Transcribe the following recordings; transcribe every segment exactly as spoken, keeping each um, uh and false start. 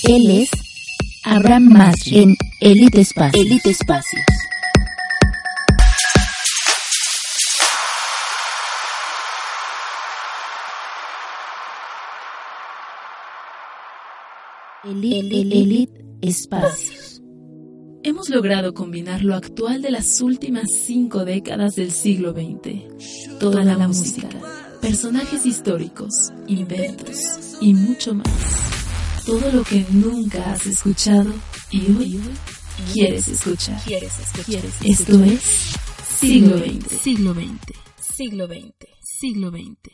Él es Abraham Masri en Elite Espacios. Elite Espacios. Elite, Elite Espacios. Hemos logrado combinar lo actual de las últimas cinco décadas del siglo veinte. Toda la, la música, personajes históricos, inventos y mucho más. Todo lo que nunca has escuchado y hoy quieres escuchar. ¿Quieres escuchar? Esto es Siglo veinte. Siglo veinte. Siglo veinte. Siglo veinte.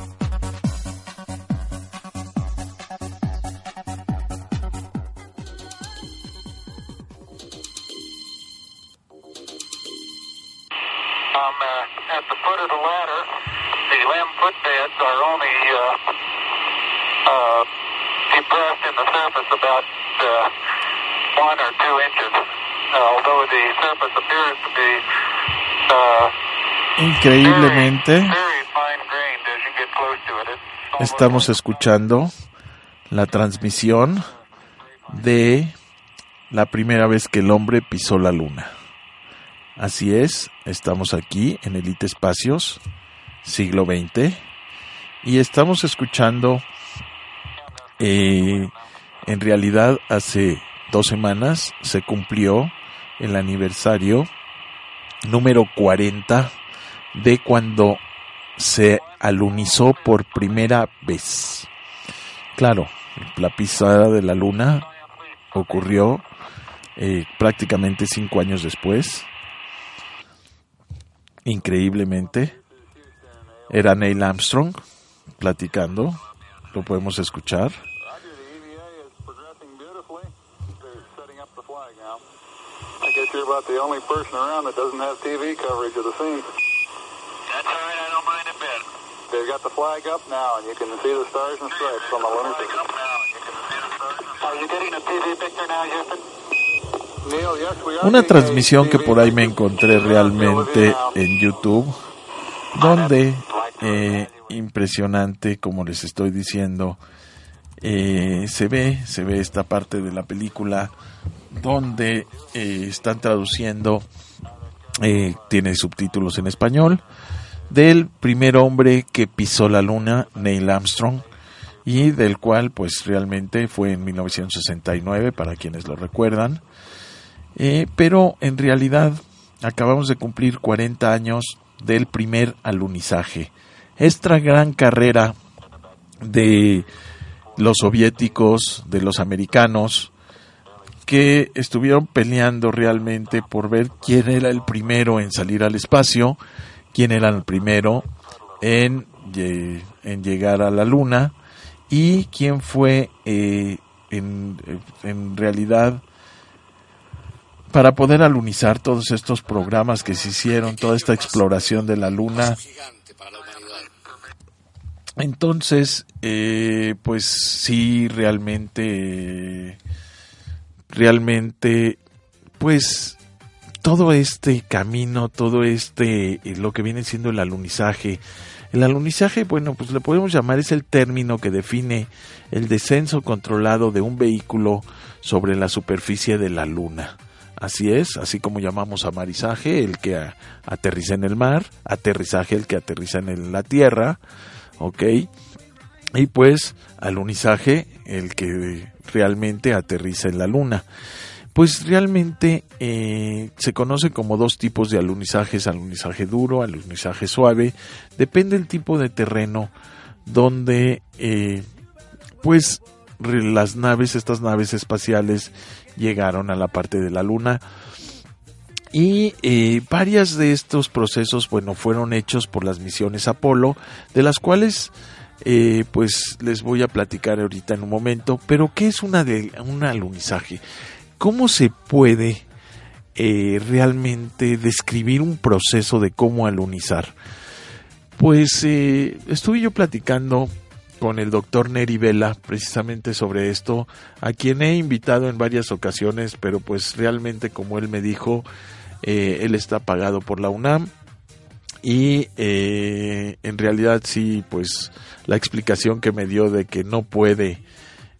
Um, uh, at the foot of the ladder, the lamb footbeds are only uh, uh, depressed in the surface about uh, one or two inches, uh, although the surface appears to be uh, increíblemente very, very fine-grained as you get close to it. It's estamos escuchando la transmisión de la primera vez que el hombre pisó la luna. Así es, estamos aquí en Elite Espacios, siglo veinte, y estamos escuchando, eh, en realidad hace dos semanas se cumplió el aniversario número cuarenta de cuando se alunizó por primera vez. Claro, la pisada de la luna ocurrió eh, prácticamente cinco años después. Increíblemente, era Neil Armstrong platicando, lo podemos escuchar. Una transmisión que por ahí me encontré realmente en YouTube, donde eh, impresionante, como les estoy diciendo, eh, se ve, se ve esta parte de la película donde eh, están traduciendo, eh, tiene subtítulos en español, del primer hombre que pisó la luna, Neil Armstrong, y del cual pues realmente fue en mil novecientos sesenta y nueve, para quienes lo recuerdan. Eh, pero en realidad acabamos de cumplir cuarenta años del primer alunizaje. Esta gran carrera de los soviéticos, de los americanos, que estuvieron peleando realmente por ver quién era el primero en salir al espacio, quién era el primero en, en llegar a la luna y quién fue eh, en, en realidad, para poder alunizar todos estos programas que se hicieron, toda esta exploración de la luna. Entonces, eh, pues sí, realmente, realmente, pues todo este camino, todo este, lo que viene siendo el alunizaje. El alunizaje, bueno, pues le podemos llamar, es el término que define el descenso controlado de un vehículo sobre la superficie de la luna. Así es, así como llamamos amarizaje, el que a, aterriza en el mar, aterrizaje, el que aterriza en el, la tierra, ¿ok? Y pues alunizaje, el que realmente aterriza en la luna. Pues realmente eh, se conoce como dos tipos de alunizajes, alunizaje duro, alunizaje suave, depende del tipo de terreno donde eh, pues las naves, estas naves espaciales llegaron a la parte de la luna y eh, varias de estos procesos, bueno, fueron hechos por las misiones Apolo, de las cuales eh, pues les voy a platicar ahorita en un momento. Pero ¿qué es una de un alunizaje? ¿Cómo se puede eh, realmente describir un proceso de cómo alunizar? Pues eh, estuve yo platicando con el doctor Neri Vela precisamente sobre esto, a quien he invitado en varias ocasiones, pero pues realmente, como él me dijo, eh, él está pagado por la UNAM y eh, en realidad sí, pues la explicación que me dio de que no puede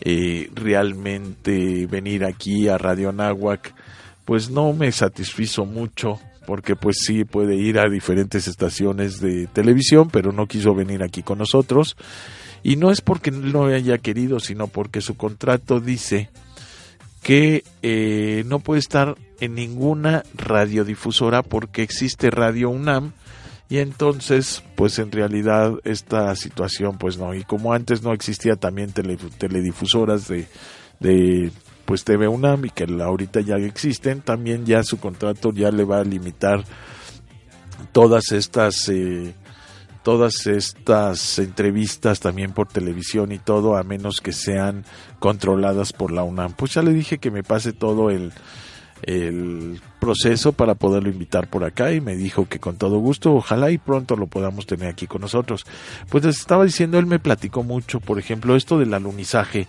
eh, realmente venir aquí a Radio Anáhuac pues no me satisfizo mucho, porque pues sí puede ir a diferentes estaciones de televisión, pero no quiso venir aquí con nosotros, y no es porque no haya querido, sino porque su contrato dice que eh, no puede estar en ninguna radiodifusora porque existe Radio UNAM, y entonces pues en realidad esta situación pues no, y como antes no existía también tele, teledifusoras de, de pues T V UNAM, y que ahorita ya existen, también ya su contrato ya le va a limitar todas estas eh, todas estas entrevistas también por televisión y todo, a menos que sean controladas por la UNAM. Pues ya le dije que me pase todo el el proceso para poderlo invitar por acá, y me dijo que con todo gusto, ojalá y pronto lo podamos tener aquí con nosotros. Pues les estaba diciendo, él me platicó mucho, por ejemplo, esto del alunizaje.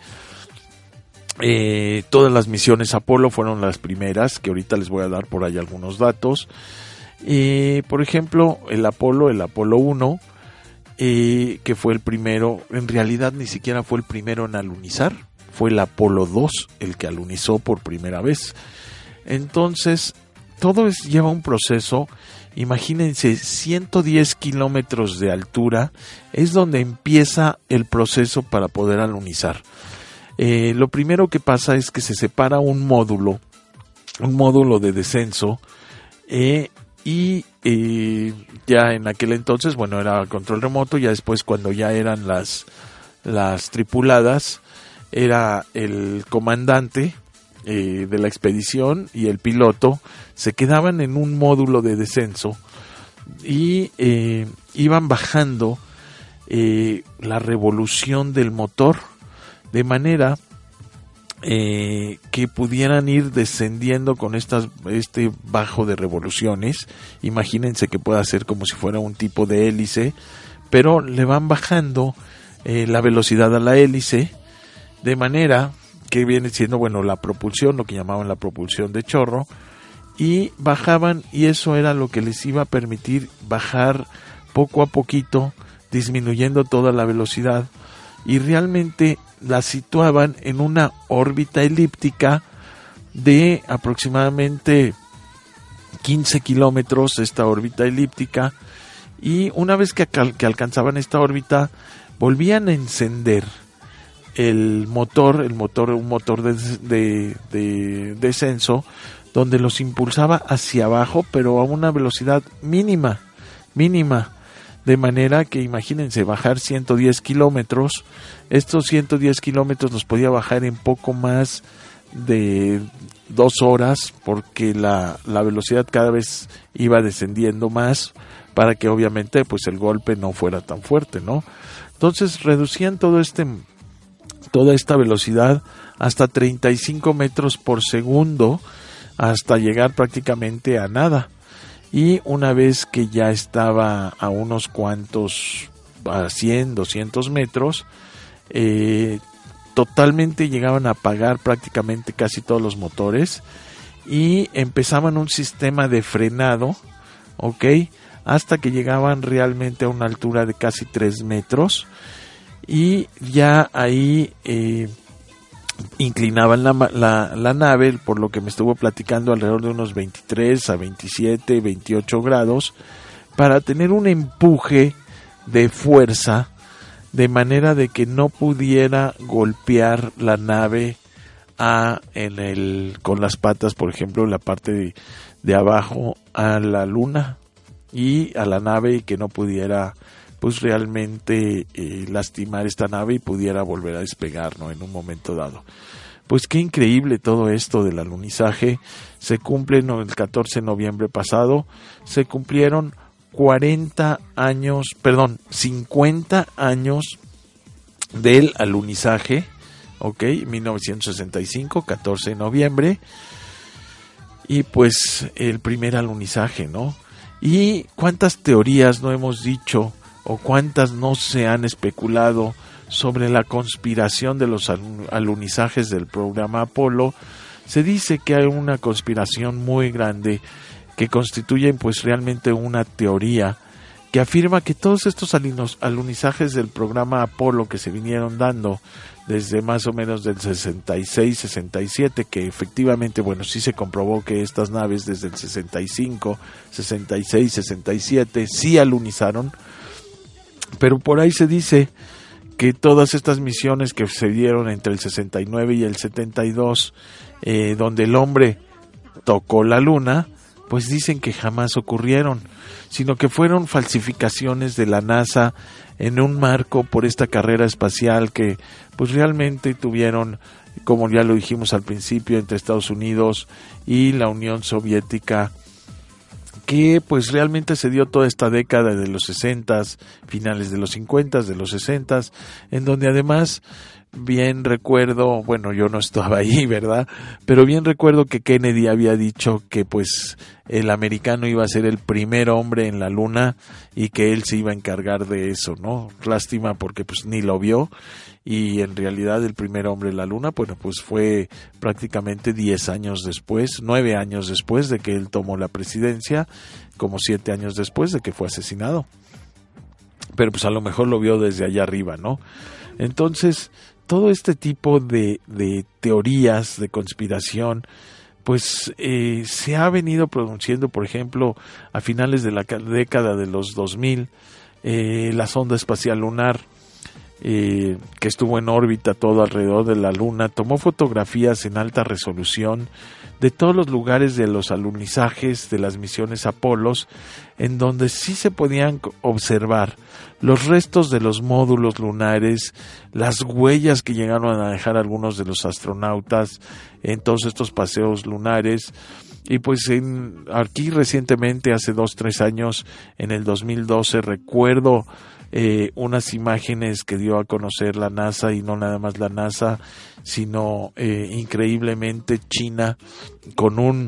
Eh, todas las misiones Apolo fueron las primeras, que ahorita les voy a dar por ahí algunos datos. Eh, por ejemplo, el Apolo, el Apolo uno, eh, que fue el primero, en realidad ni siquiera fue el primero en alunizar, fue el Apolo dos el que alunizó por primera vez. Entonces, todo es, lleva un proceso. Imagínense, ciento diez kilómetros de altura es donde empieza el proceso para poder alunizar. Eh, lo primero que pasa es que se separa un módulo, un módulo de descenso, eh, y eh, ya en aquel entonces, bueno, era control remoto. Ya después, cuando ya eran las, las tripuladas, era el comandante eh, de la expedición y el piloto, se quedaban en un módulo de descenso y eh, iban bajando eh, la revolución del motor, de manera eh, que pudieran ir descendiendo con estas, este bajo de revoluciones. Imagínense que pueda ser como si fuera un tipo de hélice, pero le van bajando eh, la velocidad a la hélice, de manera que viene siendo, bueno, la propulsión, lo que llamaban la propulsión de chorro, y bajaban, y eso era lo que les iba a permitir bajar poco a poquito, disminuyendo toda la velocidad, y realmente la situaban en una órbita elíptica de aproximadamente quince kilómetros, esta órbita elíptica, y una vez que, cal- que alcanzaban esta órbita, volvían a encender el motor, el motor, un motor de, de, de descenso, donde los impulsaba hacia abajo, pero a una velocidad mínima, mínima, de manera que imagínense bajar ciento diez kilómetros. Estos ciento diez kilómetros los podía bajar en poco más de dos horas, porque la, la velocidad cada vez iba descendiendo más, para que obviamente pues el golpe no fuera tan fuerte, ¿no? Entonces reducían todo este, toda esta velocidad hasta treinta y cinco metros por segundo, hasta llegar prácticamente a nada. Y una vez que ya estaba a unos cuantos, a cien, doscientos metros, eh, totalmente llegaban a apagar prácticamente casi todos los motores, y empezaban un sistema de frenado, ¿ok? Hasta que llegaban realmente a una altura de casi tres metros, y ya ahí eh, inclinaban la, la, la nave, por lo que me estuvo platicando, alrededor de unos veintitrés a veintisiete, veintiocho grados, para tener un empuje de fuerza, de manera de que no pudiera golpear la nave a, en el, con las patas, por ejemplo, la parte de, de abajo a la luna y a la nave, y que no pudiera pues realmente eh, lastimar esta nave y pudiera volver a despegar, ¿no?, en un momento dado. Pues qué increíble todo esto del alunizaje. Se cumple, ¿no?, el catorce de noviembre pasado, se cumplieron cuarenta años, perdón, cincuenta años del alunizaje, ok, mil novecientos sesenta y cinco, catorce de noviembre, y pues el primer alunizaje, ¿no? Y cuántas teorías no hemos dicho, o cuántas no se han especulado sobre la conspiración de los alunizajes del programa Apolo. Se dice que hay una conspiración muy grande que constituye pues realmente una teoría que afirma que todos estos alunizajes del programa Apolo que se vinieron dando desde más o menos del sesenta y seis, sesenta y siete, que efectivamente, bueno, sí se comprobó que estas naves desde el sesenta y cinco, sesenta y seis, sesenta y siete sí alunizaron, pero por ahí se dice que todas estas misiones que se dieron entre el sesenta y nueve y el setenta y dos, eh, donde el hombre tocó la luna, pues dicen que jamás ocurrieron, sino que fueron falsificaciones de la NASA en un marco por esta carrera espacial que pues realmente tuvieron, como ya lo dijimos al principio, entre Estados Unidos y la Unión Soviética, que pues realmente se dio toda esta década de los sesentas, finales de los cincuentas, de los sesentas, en donde además bien recuerdo, bueno, yo no estaba ahí, ¿verdad? Pero bien recuerdo que Kennedy había dicho que pues el americano iba a ser el primer hombre en la luna y que él se iba a encargar de eso, ¿no? Lástima porque pues ni lo vio, y en realidad el primer hombre en la luna, bueno, pues fue prácticamente diez años después, nueve años después de que él tomó la presidencia, como siete años después de que fue asesinado. Pero pues a lo mejor lo vio desde allá arriba, ¿no? Entonces, todo este tipo de, de teorías de conspiración, pues eh, se ha venido produciendo, por ejemplo, a finales de la década de los dos mil, eh, la sonda espacial lunar, eh, que estuvo en órbita todo alrededor de la luna, tomó fotografías en alta resolución de todos los lugares de los alunizajes de las misiones Apolos, en donde sí se podían observar los restos de los módulos lunares, las huellas que llegaron a dejar algunos de los astronautas en todos estos paseos lunares. Y pues en, aquí recientemente, hace dos, tres años, en el dos mil doce, recuerdo eh, unas imágenes que dio a conocer la NASA, y no nada más la NASA, sino eh, increíblemente China, con un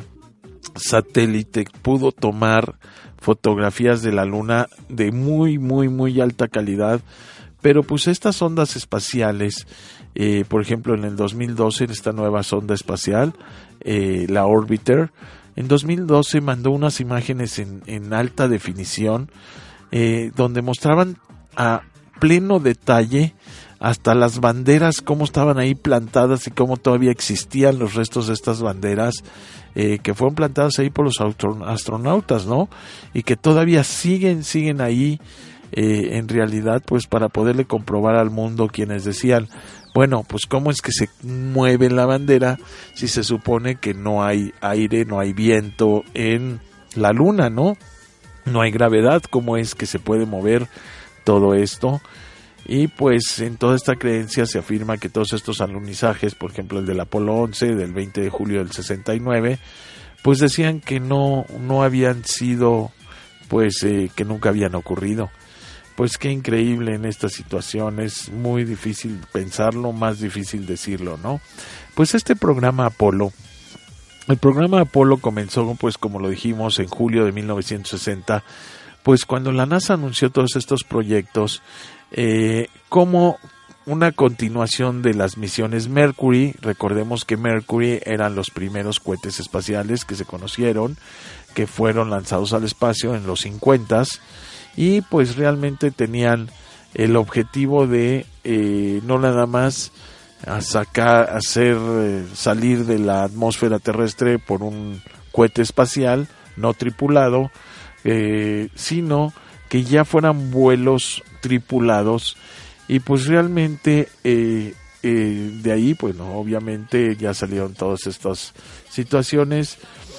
satélite pudo tomar fotografías de la luna de muy, muy, muy alta calidad. Pero pues estas ondas espaciales, eh, por ejemplo en el dos mil doce, esta nueva sonda espacial, eh, la Orbiter, en dos mil doce mandó unas imágenes en, en alta definición, eh, donde mostraban a pleno detalle hasta las banderas, cómo estaban ahí plantadas y cómo todavía existían los restos de estas banderas, eh, que fueron plantadas ahí por los astronautas, ¿no? Y que todavía siguen, siguen ahí. Eh, en realidad, pues para poderle comprobar al mundo, quienes decían, bueno, pues cómo es que se mueve la bandera si se supone que no hay aire, no hay viento en la luna, ¿no? No hay gravedad, ¿cómo es que se puede mover todo esto? Y pues en toda esta creencia se afirma que todos estos alunizajes, por ejemplo el del Apolo once, del veinte de julio del sesenta y nueve, pues decían que no, no habían sido, pues eh, que nunca habían ocurrido. Pues qué increíble en esta situación, es muy difícil pensarlo, más difícil decirlo, ¿no? Pues este programa Apolo, el programa Apolo comenzó, pues como lo dijimos, en julio de mil novecientos sesenta, pues cuando la NASA anunció todos estos proyectos, eh, como una continuación de las misiones Mercury. Recordemos que Mercury eran los primeros cohetes espaciales que se conocieron, que fueron lanzados al espacio en los cincuentas, y pues realmente tenían el objetivo de eh, no nada más a sacar, hacer eh, salir de la atmósfera terrestre por un cohete espacial no tripulado, eh, sino que ya fueran vuelos tripulados. Y pues realmente eh, eh, de ahí, pues no, obviamente ya salieron todas estas situaciones.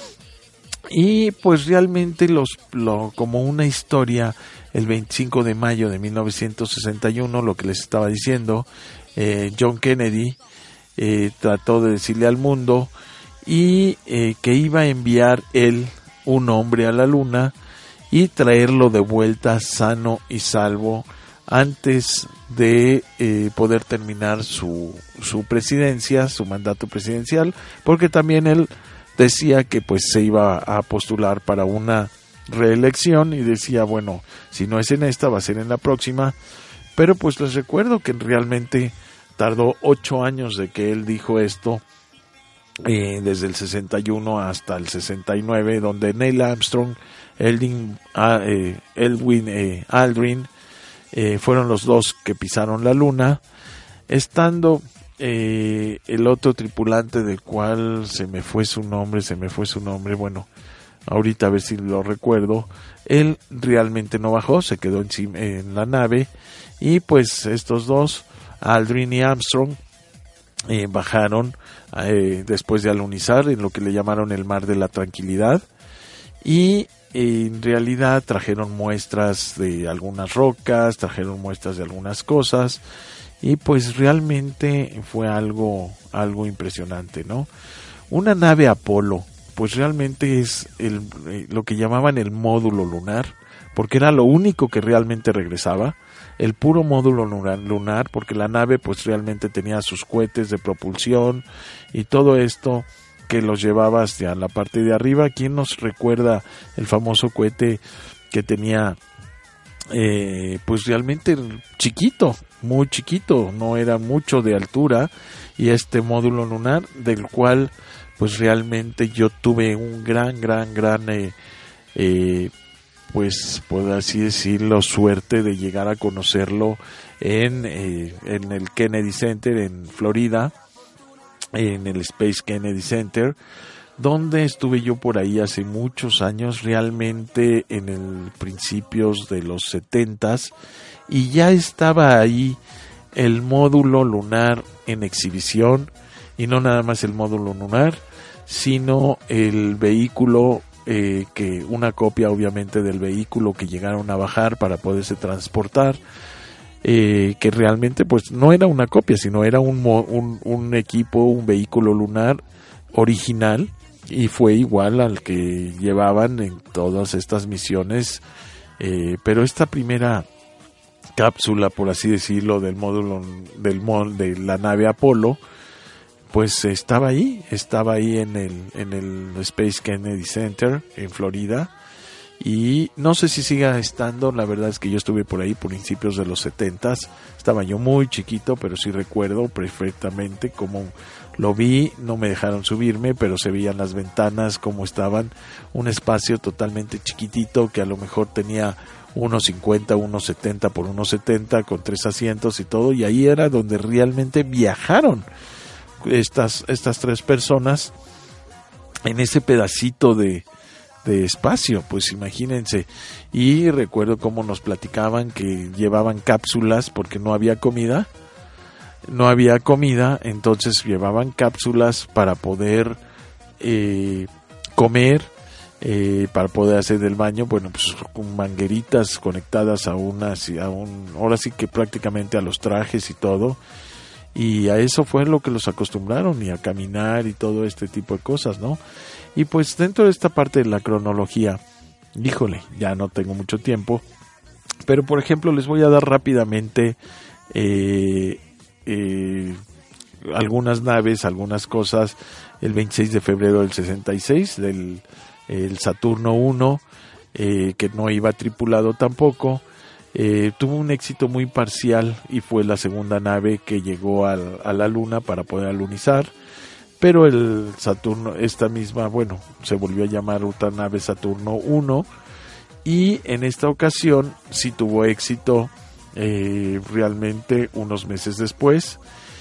Y pues realmente los lo, como una historia, el veinticinco de mayo de mil novecientos sesenta y uno, lo que les estaba diciendo, eh, John Kennedy eh, trató de decirle al mundo y eh, que iba a enviar él un hombre a la luna y traerlo de vuelta sano y salvo antes de eh, poder terminar su, su presidencia, su mandato presidencial, porque también él decía que pues se iba a postular para una reelección y decía, bueno, si no es en esta va a ser en la próxima. Pero pues les recuerdo que realmente tardó ocho años de que él dijo esto eh, desde el sesenta y uno hasta el sesenta y nueve, donde Neil Armstrong, Eldin, eh, Edwin eh, Aldrin eh, fueron los dos que pisaron la luna, estando eh, el otro tripulante del cual se me fue su nombre, se me fue su nombre, bueno, ahorita a ver si lo recuerdo. Él realmente no bajó, se quedó encima, en la nave, y pues estos dos, Aldrin y Armstrong, eh, bajaron eh, después de alunizar en lo que le llamaron el Mar de la Tranquilidad, y eh, en realidad trajeron muestras de algunas rocas, trajeron muestras de algunas cosas, y pues realmente fue algo, algo impresionante, ¿no? Una nave Apolo, pues realmente es el, eh, lo que llamaban el módulo lunar, porque era lo único que realmente regresaba, el puro módulo lunar, lunar, porque la nave pues realmente tenía sus cohetes de propulsión y todo esto que los llevaba hacia la parte de arriba. ¿Quién nos recuerda el famoso cohete que tenía eh, pues realmente chiquito, muy chiquito, no era mucho de altura, y este módulo lunar del cual pues realmente yo tuve un gran, gran, gran, eh, eh, pues por así decirlo, suerte de llegar a conocerlo en, eh, en el Kennedy Center en Florida, en el Space Kennedy Center, donde estuve yo por ahí hace muchos años, realmente en el principios de los setentas, y ya estaba ahí el módulo lunar en exhibición, y no nada más el módulo lunar, sino el vehículo, eh, que una copia obviamente del vehículo que llegaron a bajar para poderse transportar, eh, que realmente pues no era una copia, sino era un, un, un equipo, un vehículo lunar original, y fue igual al que llevaban en todas estas misiones, eh, pero esta primera cápsula, por así decirlo, del módulo del de la nave Apolo, pues estaba ahí, estaba ahí en el en el Space Kennedy Center en Florida, y no sé si siga estando. La verdad es que yo estuve por ahí por principios de los setentas, estaba yo muy chiquito, pero sí recuerdo perfectamente cómo lo vi. No me dejaron subirme, pero se veían las ventanas como estaban, un espacio totalmente chiquitito que a lo mejor tenía uno cincuenta, uno setenta por uno setenta, con tres asientos y todo, y ahí era donde realmente viajaron estas estas tres personas en ese pedacito de, de espacio, pues imagínense. Y recuerdo cómo nos platicaban que llevaban cápsulas porque no había comida, no había comida, entonces llevaban cápsulas para poder eh, comer, eh, para poder hacer del baño, bueno, pues con mangueritas conectadas a unas, a un, ahora sí que prácticamente a los trajes y todo. Y a eso fue lo que los acostumbraron, y a caminar y todo este tipo de cosas, ¿no? Y pues dentro de esta parte de la cronología, híjole, ya no tengo mucho tiempo, pero por ejemplo les voy a dar rápidamente eh, eh, algunas naves, algunas cosas. El veintiséis de febrero del sesenta y seis, del el Saturno uno, eh, que no iba tripulado tampoco. Eh, tuvo un éxito muy parcial y fue la segunda nave que llegó a, a la Luna para poder alunizar, pero el Saturno, esta misma, bueno, se volvió a llamar otra nave Saturno uno, y en esta ocasión sí tuvo éxito eh, realmente unos meses después.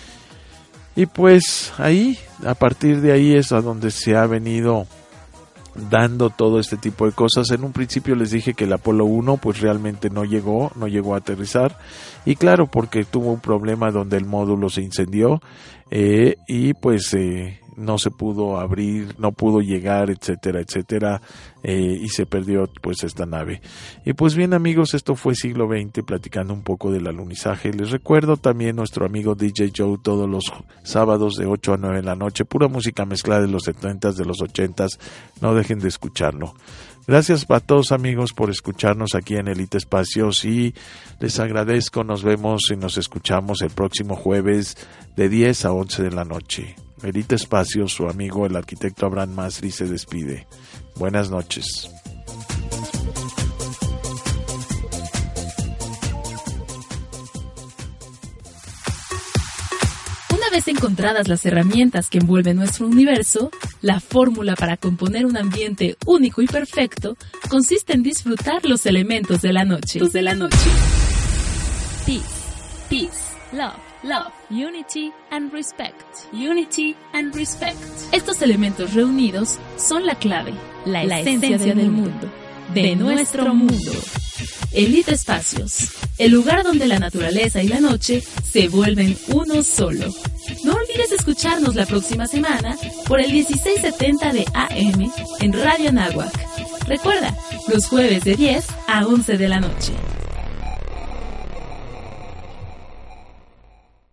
Y pues ahí, a partir de ahí es a donde se ha venido dando todo este tipo de cosas. En un principio les dije que el Apolo uno pues realmente no llegó, no llegó a aterrizar, y claro, porque tuvo un problema donde el módulo se incendió, eh, y pues eh, no se pudo abrir, no pudo llegar, etcétera, etcétera, eh, y se perdió pues esta nave. Y pues bien amigos, esto fue Siglo veinte, platicando un poco del alunizaje. Les recuerdo también nuestro amigo D J Joe todos los sábados de ocho a nueve de la noche, pura música mezclada de los setentas, de los ochentas, no dejen de escucharlo. Gracias a todos amigos por escucharnos aquí en Elite Espacios, y les agradezco. Nos vemos y nos escuchamos el próximo jueves de diez a once de la noche. Elite Espacios, su amigo el arquitecto Abraham Masri se despide. Buenas noches. vez encontradas las herramientas que envuelven nuestro universo, la fórmula para componer un ambiente único y perfecto consiste en disfrutar los elementos de la noche. De la noche. Peace, peace, love, love, unity and respect. Unity and respect. Estos elementos reunidos son la clave, la, la esencia, esencia del mundo, de, de nuestro mundo. Elite Espacios, el lugar donde la naturaleza y la noche se vuelven uno solo. No olvides escucharnos la próxima semana por el dieciséis setenta de A M en Radio Anáhuac. Recuerda, los jueves de diez a once de la noche.